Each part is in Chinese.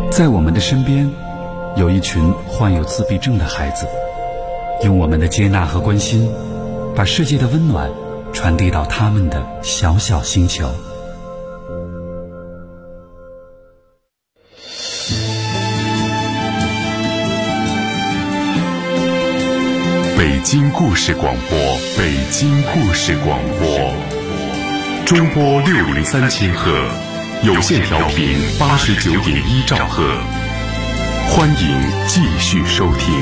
在我们的身边，有一群患有自闭症的孩子，用我们的接纳和关心，把世界的温暖传递到他们的小小星球。 北京故事广播，北京故事广播，中波603千赫，有线调频89.1兆赫，欢迎继续收听。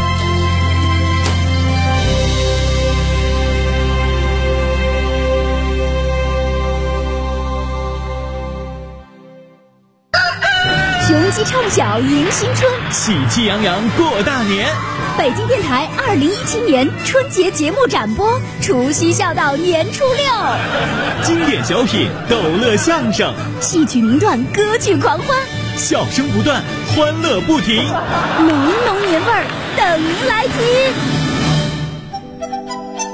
雄鸡唱晓迎新春， 喜气洋洋过大年。 北京电台2017年春节节目展播，除夕笑到年初6。 经典小品、逗乐相声、 戏曲名段、歌剧狂欢， 笑声不断，欢乐不停， 浓浓年味儿等您来听。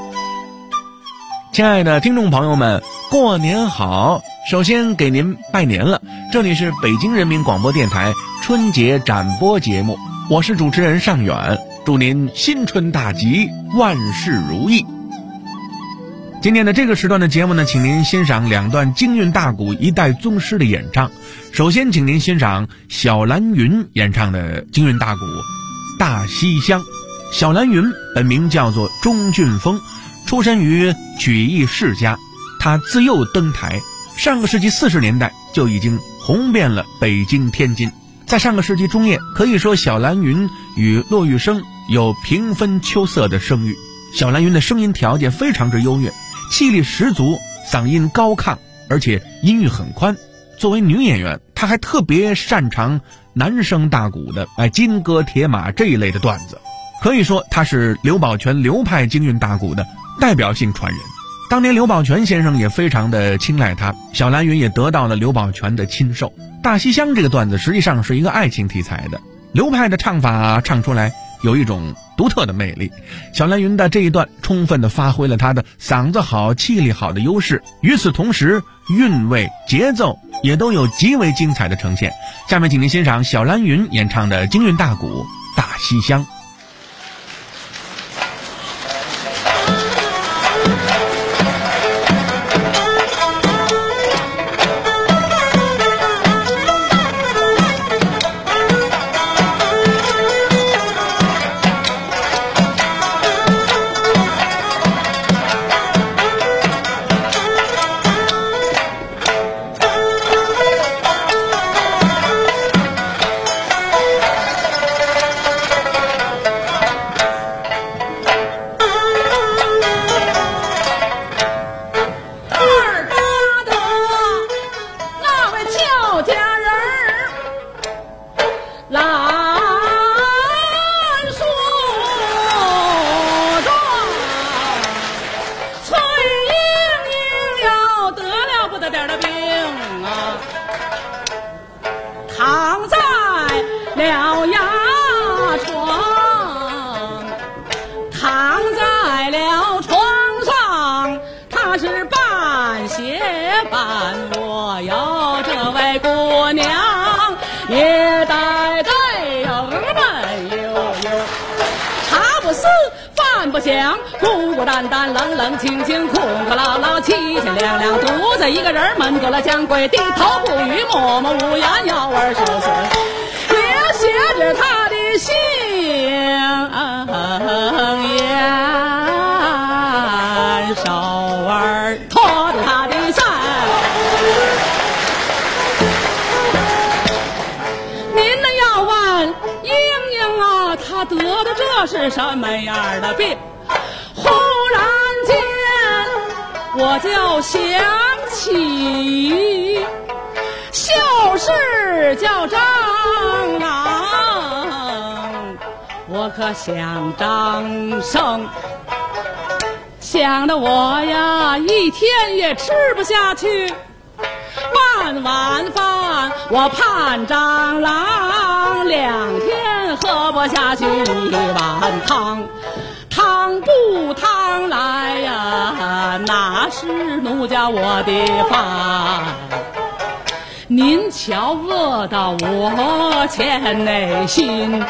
亲爱的听众朋友们，过年好！首先给您拜年了，这里是北京人民广播电台春节展播节目，我是主持人尚远，祝您新春大吉，万事如意。今天的这个时段的节目呢，请您欣赏2段京韵大鼓一代宗师的演唱。首先请您欣赏小蓝云演唱的京韵大鼓《大西厢》。小蓝云本名叫做钟俊峰，出身于曲艺世家，他自幼登台，上个世纪40年代就已经红遍了北京天津。在上个世纪中叶，可以说小蓝云与骆玉笙有平分秋色的声誉。小蓝云的声音条件非常之优越，气力十足，嗓音高亢，而且音域很宽。作为女演员，她还特别擅长男声大鼓的金戈铁马这一类的段子，可以说她是刘宝全流派京韵大鼓的代表性传人。当年刘宝全先生也非常的青睐他，小蓝云也得到了刘宝全的亲授。大西厢这个段子实际上是一个爱情题材的，流派的唱法唱出来有一种独特的魅力。小蓝云的这一段充分的发挥了他的嗓子好、气力好的优势，与此同时韵味、节奏也都有极为精彩的呈现。下面请您欣赏小蓝云演唱的京韵大鼓《大西厢》。 孤孤单单，冷冷清清，空空落落，凄凄凉凉，独自一个人闷过了将归，低头不语，默默无言，腰儿受损，也写着他的心言，手儿托着他的伞。您呢要问英英啊，他得的这是什么样的病？忽然间我就想起秀士叫张郎，我可想张生，想得我呀一天也吃不下去，半碗饭我盼张郎2天喝不下去1碗汤，汤不汤来呀，哪是奴家我的饭？ 您瞧饿到我前内心，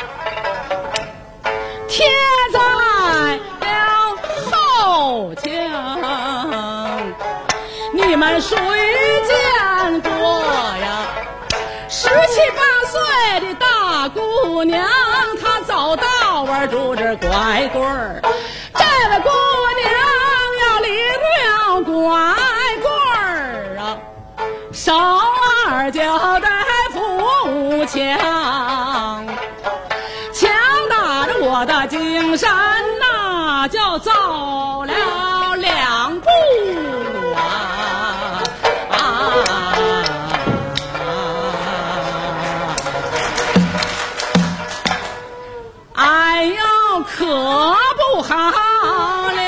贴在了后墙。你们谁见过呀？17、18岁的大姑娘，她走道儿拄着拐棍儿。这位姑娘要离了拐棍儿啊，手儿就得扶墙，强打着我的精神呐，就走了2步哎呦，可不好了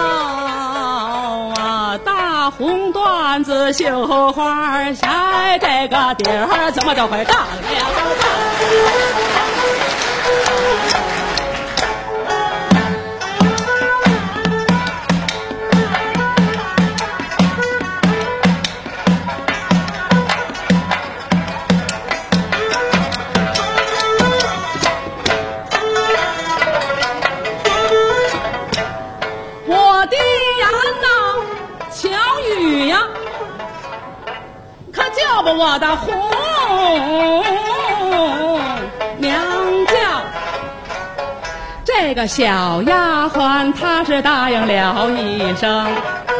啊！大红缎子绣花鞋，这个底儿怎么就会大了？我的红娘叫这个小丫鬟，她是答应了一声，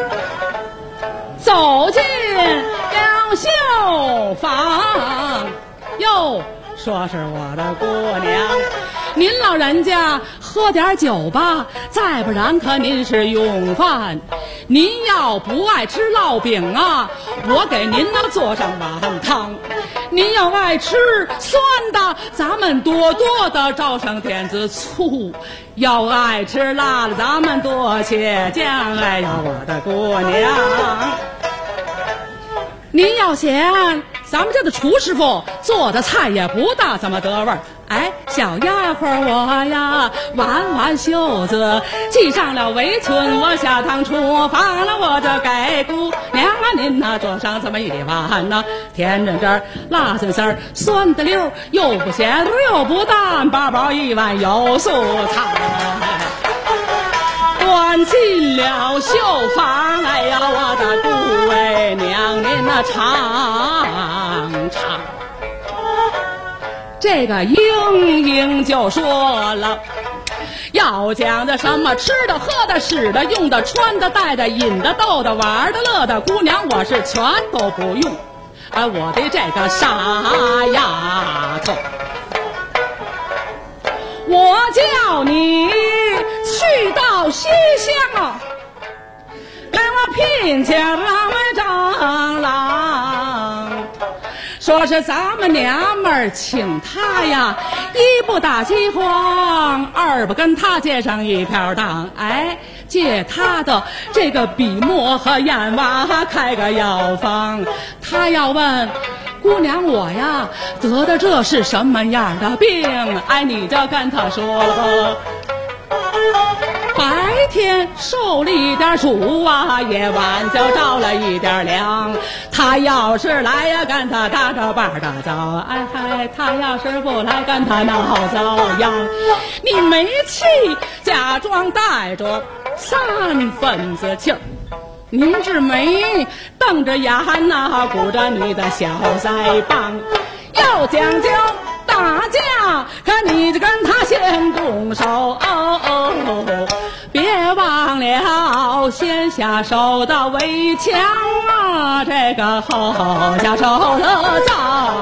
走进了绣坊，又说是我的姑娘，您老人家喝点酒吧，再不然可您是用饭。您要不爱吃烙饼啊，我给您呢做上碗汤。您要爱吃酸的，咱们多多的照上点子醋。要爱吃辣的，咱们多些酱。哎呀，我的姑娘，您要嫌咱们这的厨师傅做的菜也不大怎么得味儿，哎，小丫鬟我呀挽挽袖子，系上了围裙，我下堂厨房了，我这给姑娘啊您呐做上这么一碗呐，甜着汁儿，辣酸丝儿，酸的溜，又不咸又不淡，饱饱一碗油素菜。端进了绣坊，哎呀，我的姑为娘您那尝尝。这个莺莺就说了，要讲的什么吃的喝的使的用的穿的戴的饮的逗的玩的乐的，姑娘我是全都不用。我的这个傻丫头，我叫你去到西厢啊，给我聘请了位长郎，说是咱们娘们儿请他呀，一不打饥荒，二不跟他借上一票当，哎，借他的这个笔墨和眼娃开个药方。他要问姑娘我呀得的这是什么样的病，哎，你就跟他说吧。白天受了一点暑啊，夜晚就着了一点凉。他要是来呀，跟他打着伴的走，哎嗨，他要是不来，跟他闹遭殃。你没气，假装带着3分子气儿，拧着眉，瞪着眼呐，鼓着你的小腮帮，要讲究打架，可你就跟他先动手，别忘了先下手的围墙啊，这个后下手的造。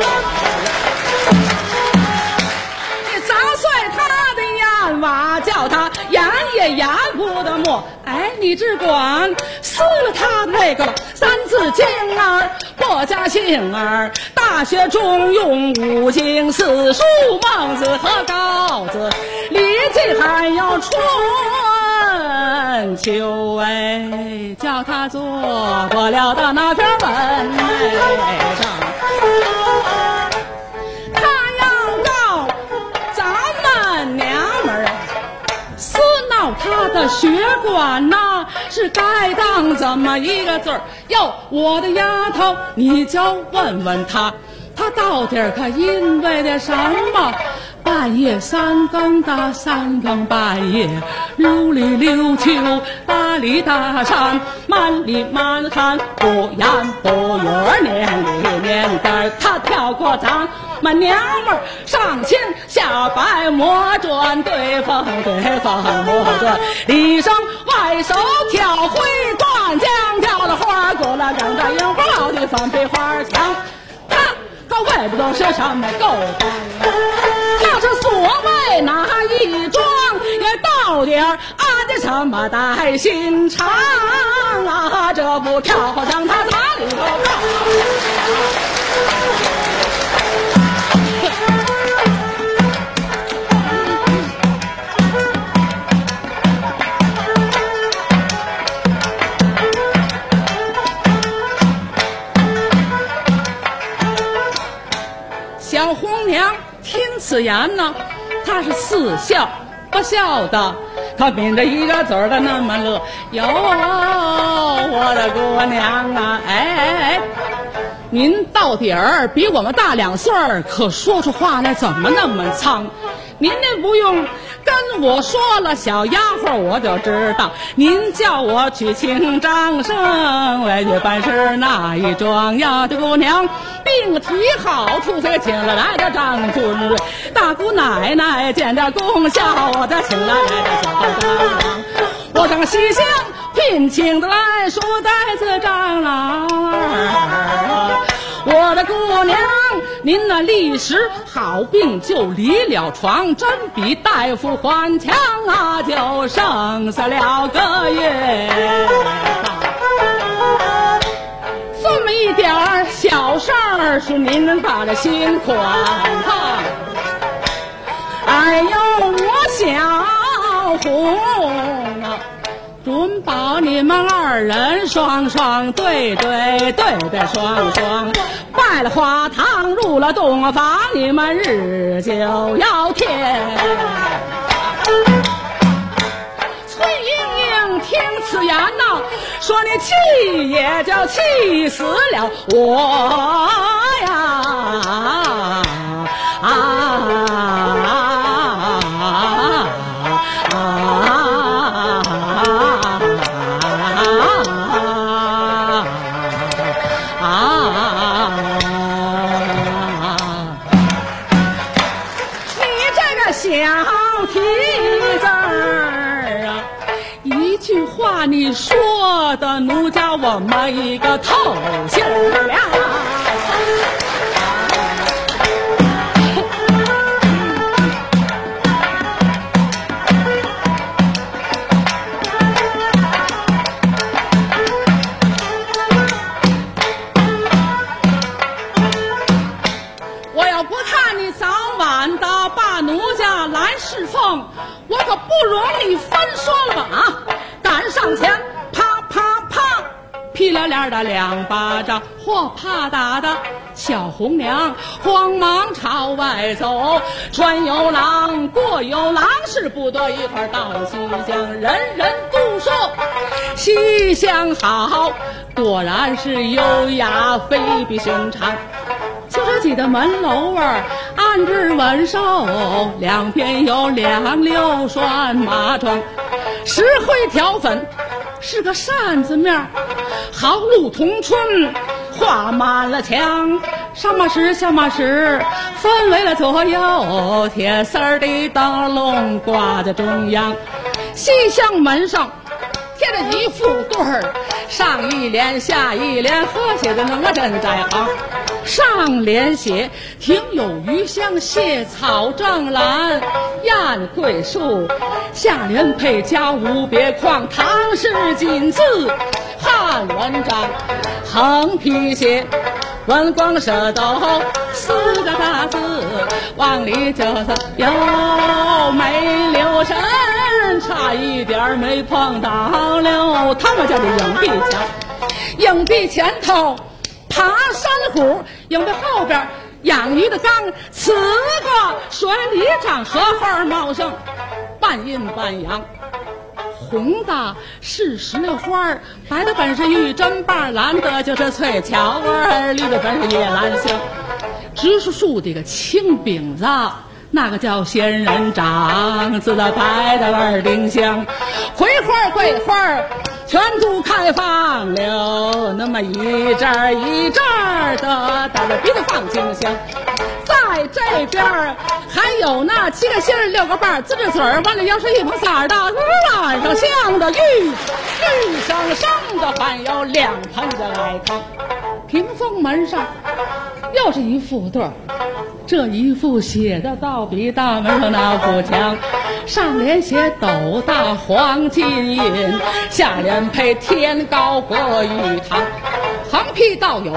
你砸碎他的眼娃，叫他演也演不得墨，哎，你只管撕了他的那个3字经儿，墨家杏儿，大学中用5经4书孟子和高子，礼记还有春秋，哎，叫他做过了的那篇文上，他要告咱们娘们儿撕闹他的血管呐， 是该当怎么一个字儿？哟，我的丫头，你就问问他，他到底可因为的什么？半夜三更的三更半夜，溜里溜秋，大里大山，满里满汉，不言不语，念里念的，他跳过咱们娘们儿上前下摆魔转，对方魔转，里生外手跳回断将，跳了花过了正在樱花老的翻飞花墙，他外不都是什么够棒那是所谓哪一桩，也到底按着什么带心肠啊？这不跳上他哪里都小红娘听此言呢，她是似笑不笑的，她抿着一个嘴儿的那么乐。哟，我的姑娘啊，哎，您到底儿比我们大2岁儿，可说出话来怎么那么苍？您那不用跟我说了，小丫鬟我就知道，您叫我去请张生来去办事那一桩呀。这姑娘病体好，除非请了来的张君瑞，大姑奶奶见着功效，我这请来的小张，我上西厢聘请的来书呆子张郎儿。我的姑娘，您那立时好病就离了床，真比大夫还强啊，就剩下了个月。这么一点小事儿，是您能把这心宽放。哎呦，我小红啊，准保你们2人双双对双双，拜了花堂入了洞房，你们日就要甜。崔莺莺听此言呐，说你气也就气死了我呀你说的奴家我们一个透心了。我要不看你早晚的把奴家来侍奉，我可不容你分说了吧啊！赶上前，啪啪啪，劈了脸的2巴掌，或怕打的小红娘慌忙朝外走。穿有郎，过有郎，是不多一会儿到西厢，人人都说西厢好，果然是优雅，非比寻常。就这几的门楼儿，安置稳守，两边有2溜拴马桩，石灰条粉是个扇子面，好露同春，画满了墙。上马石下马石分为了左右，铁丝儿的灯笼挂在中央。西厢门上贴着一副对儿，上一联下一联，和谐的那真在行。上联写庭有余香，谢草正兰燕桂树，下联配家无别框，唐诗锦字汉文章，横批写文光射斗4个大字，往里就是有没留神，差一点没碰到了他们家的影壁墙。影壁前头爬山虎，影壁后边养鱼的缸，此个水里长荷花茂盛，半阴半阳， 红的是石榴花，白的本是玉砧瓣，蓝的就是翠巧味，绿的本是夜兰香。植树的个青饼子，那个叫仙人掌，紫的白的味丁香，葵花桂花全都开放了，那么一阵儿一阵儿的带着鼻子放清香。在这边还有那7个心儿6个瓣，滋着嘴儿往里要是1捧色儿的，晚上香的玉生生的，还有2盆的来康。屏风门上又是一副对儿，这一副写的倒比大门上那副强，上联写斗大黄金印，下联配天高国玉堂，横批倒有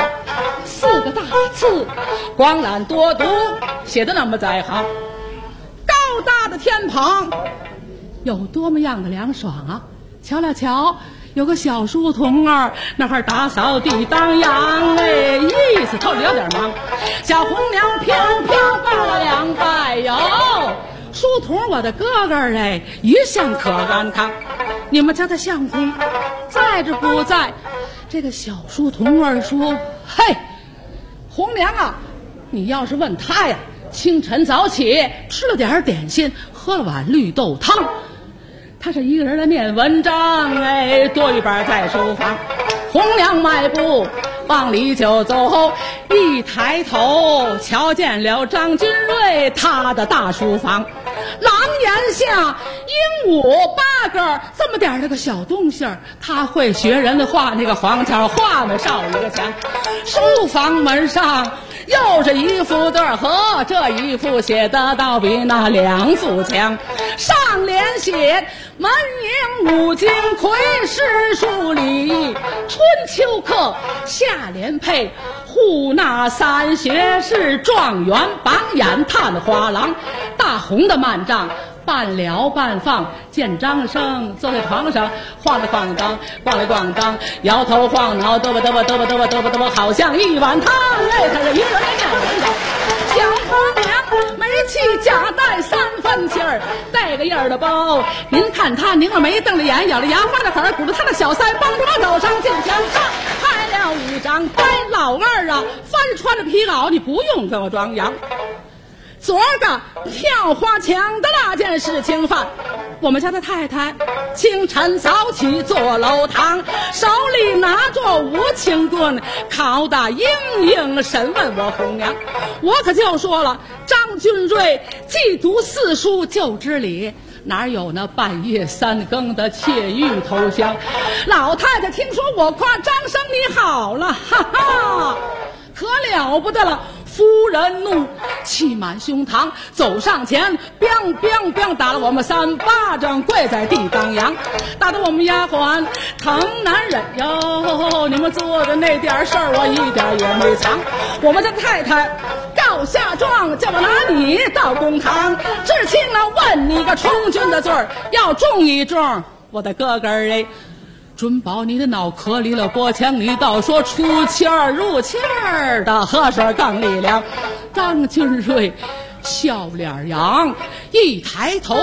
4个大字，光览多读，写的那么在行。高大的天棚有多么样的凉爽啊！瞧了瞧，有个小书童儿那会儿打扫地当阳，哎，意思透着有点忙。小红娘飘飘拜了2拜哟，书童我的哥哥哎，一向可安康。你们家的相公在这不在？这个小书童儿说：“嘿，红娘啊，你要是问他呀，清晨早起吃了点点心，喝了碗绿豆汤。他是一个人来念文章，哎，多一半在书房。红娘迈步往里就走，一抬头瞧见了张君瑞他的大书房，廊檐下鹦鹉8个这么点儿个小东西儿，他会学人的画那个黄桥，画的少一个墙。书房门上又是一副对儿，和这一副写的倒比那2副强。上联写门迎五经魁诗书礼春秋课，下联配护那3学士状元榜眼探花郎。大红的幔帐半撩半放，见张生坐在床上晃来晃荡，逛来逛荡，摇头晃脑，嘚吧嘚吧嘚吧嘚吧嘚吧嘚吧，好像一碗汤。哎，他是一个人念文的。小红娘煤气夹带3分气儿，带个印儿的包。您看他拧了眉，瞪了眼，咬了牙，花了狠，鼓着他的小腮，帮着我走上进墙上，开了一张呆。老二啊，翻穿着皮袄，你不用跟我装洋。昨儿个跳花墙的那件事情犯，我们家的太太清晨早起坐楼堂，手里拿着无情棍，拷打硬硬审问我红娘。我可就说了，张君瑞既读4书就知礼，哪有那半夜3更的窃玉投降？老太太听说我夸张生你好了，哈哈，可了不得了。夫人怒，气满胸膛，走上前，biang biang biang打了我们3巴掌，跪在地当阳，打得我们丫鬟疼难忍哟。你们做的那点事儿，我一点也没藏。我们的太太告下状，叫我拿你到公堂，知青了问你个充军的罪儿，要重一重，我的哥哥儿哎。准保你的脑壳离了脖腔，你倒说出气儿入气儿的河水更力量。张君瑞笑脸扬，一抬头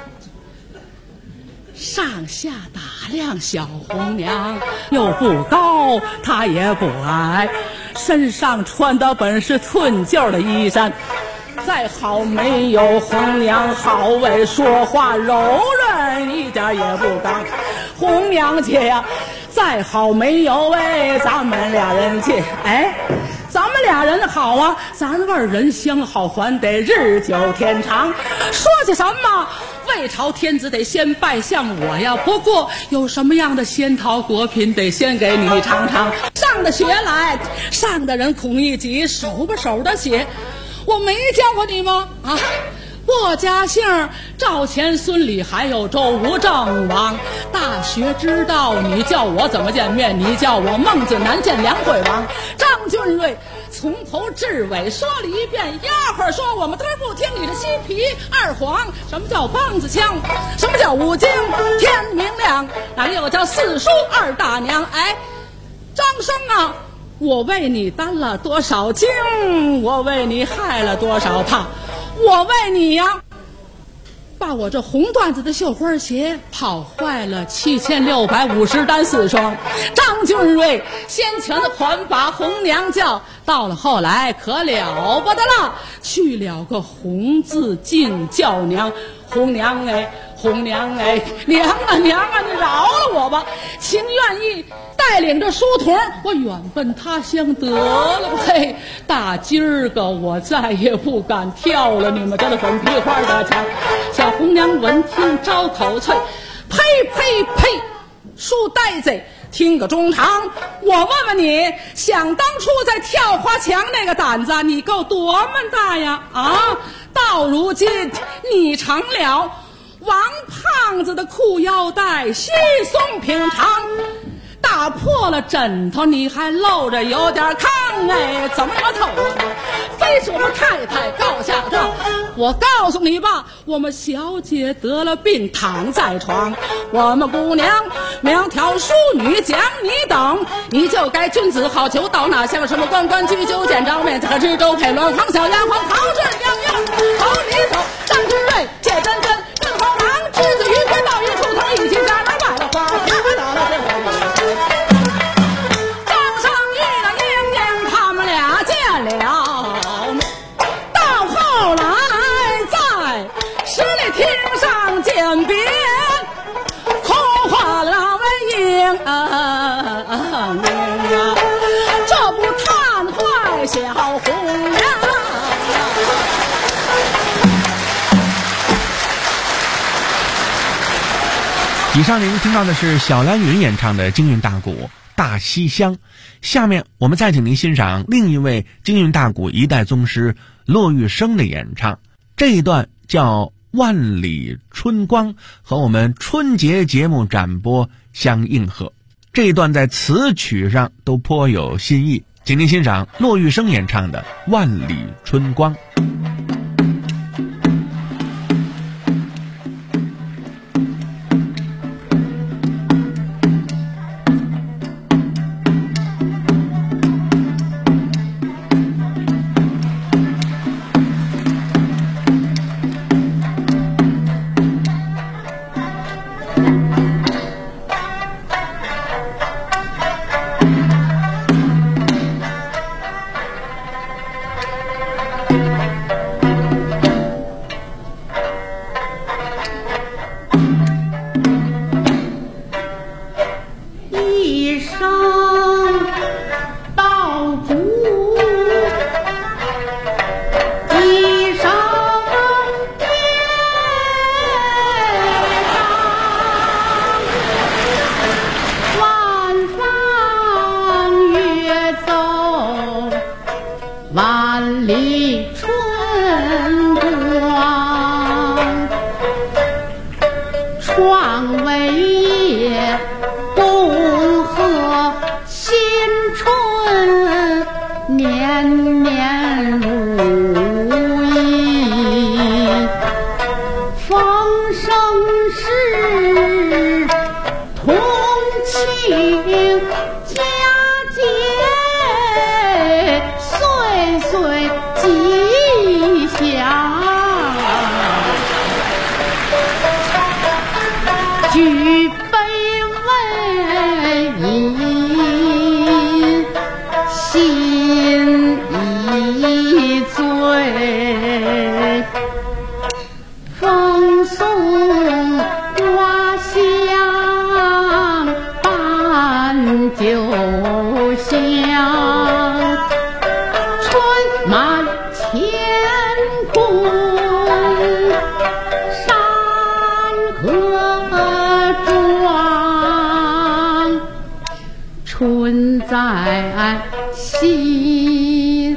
上下打量小红娘，又不高她也不矮，身上穿的本是寸旧的衣衫，再好没有红娘好为说话柔韧，一点也不刚。红娘姐呀，再好没有哎，咱们俩人去，哎，咱们俩人好啊，咱2人相好，还得日久天长。说些什么？未朝天子得先拜相我呀，不过有什么样的仙桃果品得先给你尝尝。上的学来，上的人孔乙己手把手的写，我没教过你吗？啊，我家姓赵钱孙李还有周吴郑王，大学之道你叫我怎么见面？你叫我孟子难见梁惠王。张君瑞从头至尾说了一遍，丫鬟说我们都不听你的西皮二黄。什么叫梆子腔？什么叫五经天明亮？哪里有叫4书2大娘？哎，张生啊，我为你担了多少惊，我为你害了多少怕，我为你呀把我这红缎子的绣花鞋跑坏了7650单4双。张君瑞先前的款把红娘叫，到了后来可了不得了，去了个红字进轿娘。红娘哎，红娘哎，娘啊娘啊，你饶了我吧！情愿意带领着书童，我远奔他乡得了。嘿，打今儿个我再也不敢跳了你们家的粉皮花大墙。小红娘闻听招口啐，呸呸呸！书呆子，听个中堂，我问问你，想当初在跳花墙那个胆子，你够多么大呀？啊！到如今你成了王胖子的裤腰带，稀松平常。打破了枕头你还露着有点炕，哎，怎么那么丑啊？非是我们太太告下状。我告诉你吧，我们小姐得了病躺在床，我们姑娘苗条淑女讲你等，你就该君子好逑到哪像什么关关雎鸠见着面，可知周佩鸾黄小丫鬟陶志样样朝你走。张君瑞谢真真正黄郎之子于归到一处头，已经家门买了花跳到了这张生玉的娘娘他们俩见了，到后来在十里亭上见别，空话了为英这不叹坏小红娘。 以上您听到的是小蓝云演唱的京韵大鼓《大西厢》，下面我们再请您欣赏另一位京韵大鼓一代宗师骆玉笙的演唱，这一段叫《万里春光》，和我们春节节目展播相应和。这一段在词曲上都颇有新意，请您欣赏骆玉笙演唱的《万里春光》。 万里春光，创伟业，恭贺新春，年年如意。丰盛时，同庆佳节，岁岁吉祥。举杯温饮，心一醉。风送花香，伴酒香。春满乾坤，山河壮。春在心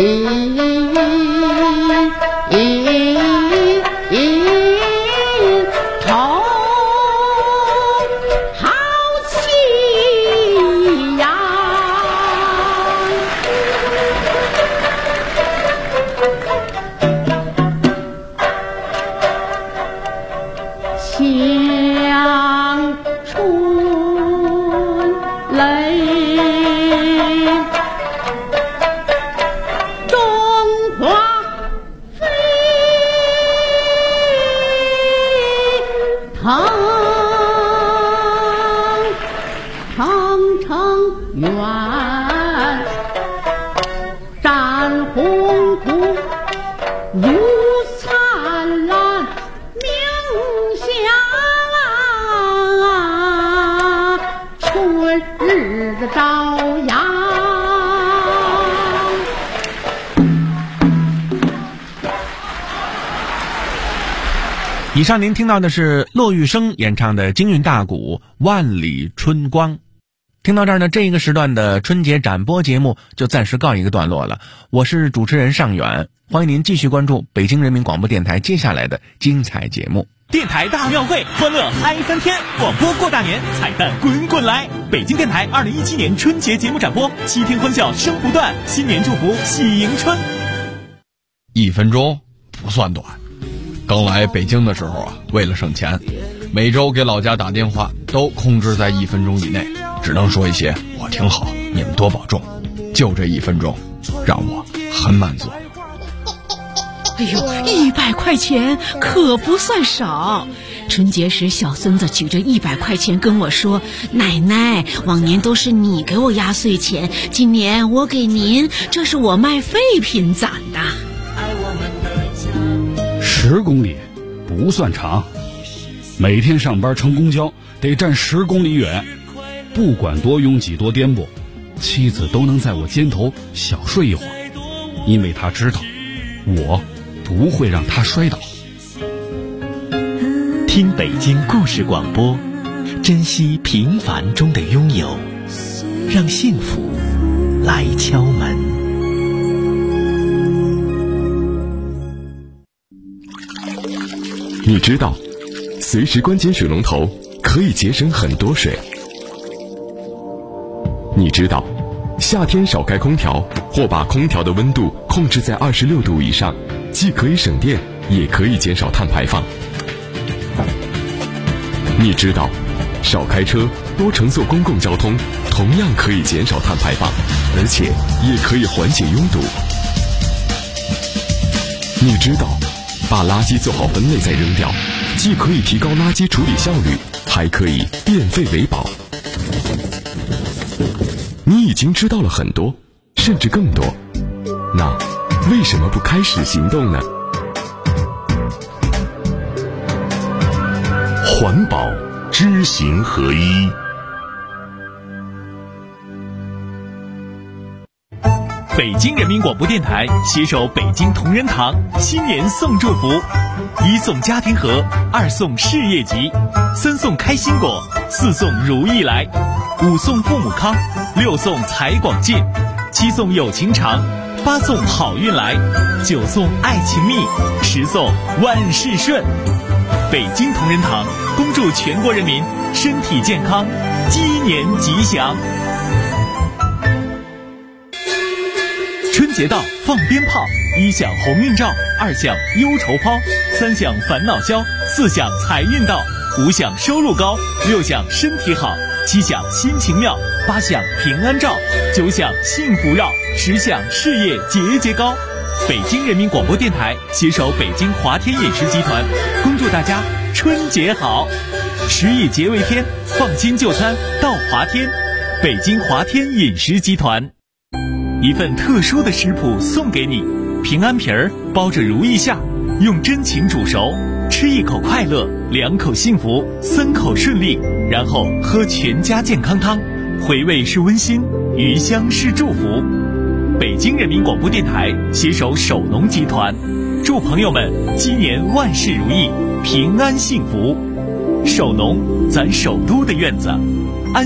头，好气扬。像春雷，中满红土如灿烂明霞，春日的朝阳。 以上您听到的是骆玉笙演唱的京韵大鼓《万里春光》。听到这儿呢，这一个时段的春节展播节目就暂时告一个段落了。我是主持人尚远，欢迎您继续关注北京人民广播电台接下来的精彩节目。 电台大庙会，欢乐嗨翻天，广播过大年，彩蛋滚滚来。北京电台2017年春节节目展播，7天欢笑声不断，新年祝福喜迎春。 1分钟不算短。刚来北京的时候啊，为了省钱，每周给老家打电话都控制在1分钟以内，只能说一些我挺好，你们多保重。就这1分钟，让我很满足。 哎呦，100块钱可不算少。春节时，小孙子举着100块钱跟我说：“奶奶，往年都是你给我压岁钱，今年我给您，这是我卖废品攒的。 ”10公里不算长，每天上班乘公交得站10公里远，不管多拥挤多颠簸，妻子都能在我肩头小睡一会儿，因为她知道我不会让她摔倒。 听北京故事广播，珍惜平凡中的拥有，让幸福来敲门。 你知道随时关紧水龙头可以节省很多水。你知道夏天少开空调或把空调的温度控制在26度以上，既可以省电也可以减少碳排放。你知道少开车多乘坐公共交通同样可以减少碳排放，而且也可以缓解拥堵。你知道把垃圾做好分类再扔掉，既可以提高垃圾处理效率，还可以变废为宝。你已经知道了很多，甚至更多，那为什么不开始行动呢？ 环保知行合一。 北京人民广播电台携手北京同仁堂新年送祝福：1送家庭盒，2送事业集，3送开心果，4送如意来，5送父母康，6送财广进，7送友情长，8送好运来，9送爱情蜜，10送万事顺。北京同仁堂恭祝全国人民身体健康，鸡年吉祥。春节到，放鞭炮，1响鸿运照，2响忧愁抛，3响烦恼消，4响财运到，5响收入高，6响身体好，7响心情妙，8响平安照，9响幸福绕，10响事业节节高。北京人民广播电台携手北京华天饮食集团，恭祝大家春节好！食以节为天，放心就餐到华天。北京华天饮食集团。一份特殊的食谱送给你，平安皮儿包着如意馅，用真情煮熟，吃1口快乐，2口幸福，3口顺利，然后喝全家健康汤，回味是温馨，余香是祝福。北京人民广播电台携手首农集团，祝朋友们鸡年万事如意，平安幸福。首农，咱首都的院子。